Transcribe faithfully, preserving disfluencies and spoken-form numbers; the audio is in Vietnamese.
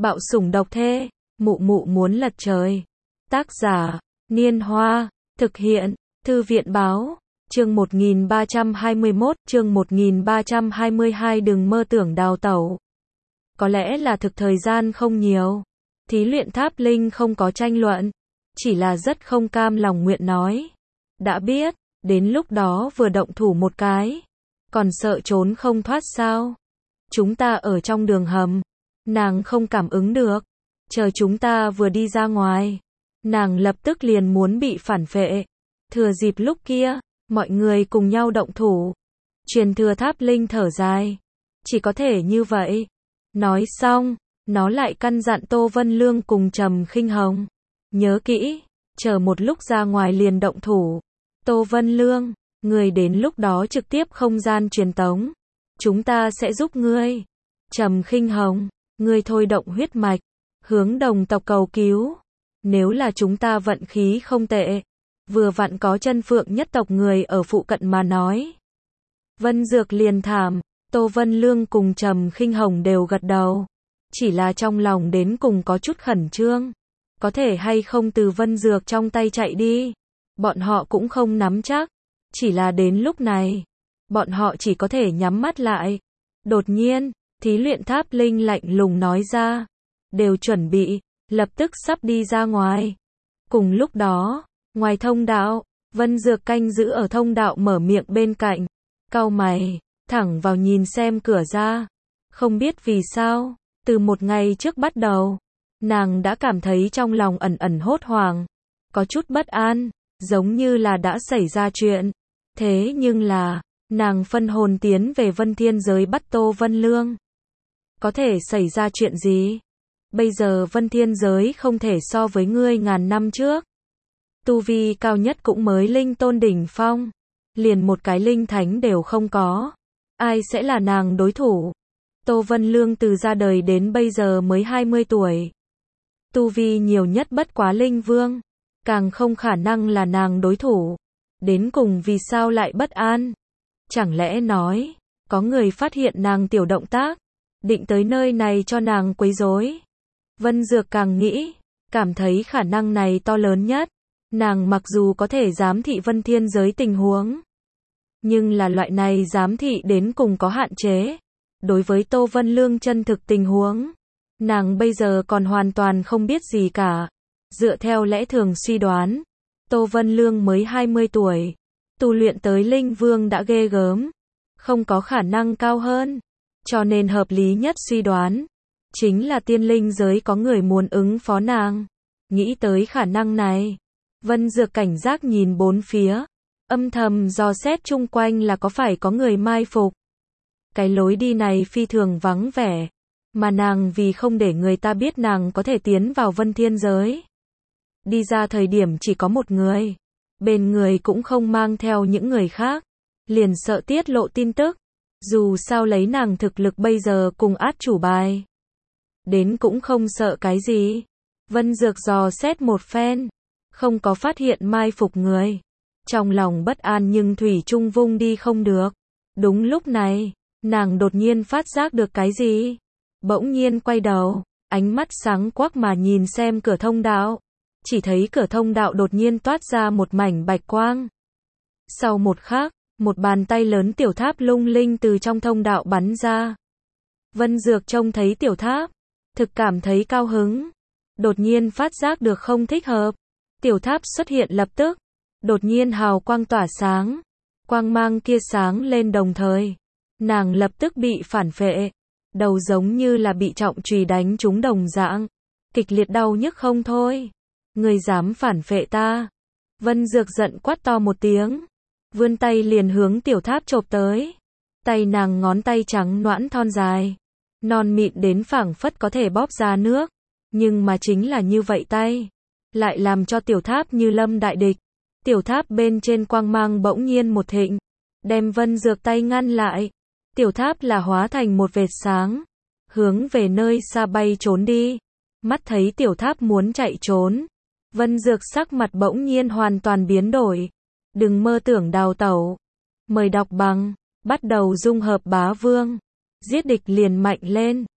Bạo sủng độc thê, mụ mụ muốn lật trời. Tác giả, Niên Hoa, thực hiện, Thư viện Báo, chương một nghìn ba trăm hai mươi mốt, chương một nghìn ba trăm hai mươi hai đừng mơ tưởng đào tẩu. Có lẽ là thực thời gian không nhiều. Thí luyện Tháp Linh không có tranh luận, chỉ là rất không cam lòng nguyện nói. Đã biết, đến lúc đó vừa động thủ một cái, còn sợ trốn không thoát sao? Chúng ta ở trong đường hầm, nàng không cảm ứng được, chờ chúng ta vừa đi ra ngoài, nàng lập tức liền muốn bị phản phệ. Thừa dịp lúc kia, mọi người cùng nhau động thủ. Truyền thừa Tháp Linh thở dài, chỉ có thể như vậy. Nói xong, nó lại căn dặn Tô Vân Lương cùng Trầm Khinh Hồng, nhớ kỹ, chờ một lúc ra ngoài liền động thủ. Tô Vân Lương, người đến lúc đó trực tiếp không gian truyền tống, chúng ta sẽ giúp ngươi. Trầm Khinh Hồng, ngươi thôi động huyết mạch, hướng đồng tộc cầu cứu. Nếu là chúng ta vận khí không tệ, vừa vặn có chân phượng nhất tộc người ở phụ cận mà nói. Vân Dược liền thảm, Tô Vân Lương cùng Trầm Khinh Hồng đều gật đầu. Chỉ là trong lòng đến cùng có chút khẩn trương. Có thể hay không từ Vân Dược trong tay chạy đi. Bọn họ cũng không nắm chắc. Chỉ là đến lúc này, bọn họ chỉ có thể nhắm mắt lại. Đột nhiên, thí luyện Tháp Linh lạnh lùng nói ra. Đều chuẩn bị, lập tức sắp đi ra ngoài. Cùng lúc đó, ngoài thông đạo, Vân Dược canh giữ ở thông đạo mở miệng bên cạnh. Cau mày, thẳng vào nhìn xem cửa ra. Không biết vì sao, từ một ngày trước bắt đầu, nàng đã cảm thấy trong lòng ẩn ẩn hốt hoảng, có chút bất an, giống như là đã xảy ra chuyện. Thế nhưng là, nàng phân hồn tiến về Vân Thiên giới bắt Tô Vân Lương. Có thể xảy ra chuyện gì? Bây giờ Vân Thiên giới không thể so với ngươi ngàn năm trước. Tu vi cao nhất cũng mới linh tôn đỉnh phong. Liền một cái linh thánh đều không có. Ai sẽ là nàng đối thủ? Tô Vân Lương từ ra đời đến bây giờ mới hai mươi tuổi. Tu vi nhiều nhất bất quá linh vương. Càng không khả năng là nàng đối thủ. Đến cùng vì sao lại bất an? Chẳng lẽ nói, có người phát hiện nàng tiểu động tác, định tới nơi này cho nàng quấy rối? Vân Dược càng nghĩ, cảm thấy khả năng này to lớn nhất. Nàng mặc dù có thể giám thị Vân Thiên giới tình huống, nhưng là loại này giám thị đến cùng có hạn chế. Đối với Tô Vân Lương chân thực tình huống, nàng bây giờ còn hoàn toàn không biết gì cả. Dựa theo lẽ thường suy đoán, Tô Vân Lương mới hai mươi tuổi, tu luyện tới linh vương đã ghê gớm, không có khả năng cao hơn. Cho nên hợp lý nhất suy đoán, chính là tiên linh giới có người muốn ứng phó nàng. Nghĩ tới khả năng này, Vân Dược cảnh giác nhìn bốn phía, âm thầm dò xét chung quanh là có phải có người mai phục. Cái lối đi này phi thường vắng vẻ, mà nàng vì không để người ta biết nàng có thể tiến vào Vân Thiên giới, đi ra thời điểm chỉ có một người, bên người cũng không mang theo những người khác, liền sợ tiết lộ tin tức. Dù sao lấy nàng thực lực bây giờ cùng át chủ bài, đến cũng không sợ cái gì. Vân Dược dò xét một phen, không có phát hiện mai phục người. Trong lòng bất an nhưng thủy chung vung đi không được. Đúng lúc này, nàng đột nhiên phát giác được cái gì. Bỗng nhiên quay đầu, ánh mắt sáng quắc mà nhìn xem cửa thông đạo. Chỉ thấy cửa thông đạo đột nhiên toát ra một mảnh bạch quang. Sau một khắc, một bàn tay lớn tiểu tháp lung linh từ trong thông đạo bắn ra. Vân Dược trông thấy tiểu tháp, thực cảm thấy cao hứng. Đột nhiên phát giác được không thích hợp. Tiểu tháp xuất hiện lập tức, đột nhiên hào quang tỏa sáng. Quang mang kia sáng lên đồng thời, nàng lập tức bị phản phệ. Đầu giống như là bị trọng chùy đánh trúng đồng dạng, kịch liệt đau nhức không thôi. Người dám phản phệ ta? Vân Dược giận quát to một tiếng, vươn tay liền hướng tiểu tháp chộp tới. Tay nàng ngón tay trắng nõn thon dài, non mịn đến phảng phất có thể bóp ra nước. Nhưng mà chính là như vậy tay, lại làm cho tiểu tháp như lâm đại địch. Tiểu tháp bên trên quang mang bỗng nhiên một thịnh, đem Vân Dược tay ngăn lại. Tiểu tháp là hóa thành một vệt sáng, hướng về nơi xa bay trốn đi. Mắt thấy tiểu tháp muốn chạy trốn, Vân Dược sắc mặt bỗng nhiên hoàn toàn biến đổi. Đừng mơ tưởng đào tẩu. Mời đọc bằng, bắt đầu dung hợp bá vương. Giết địch liền mạnh lên.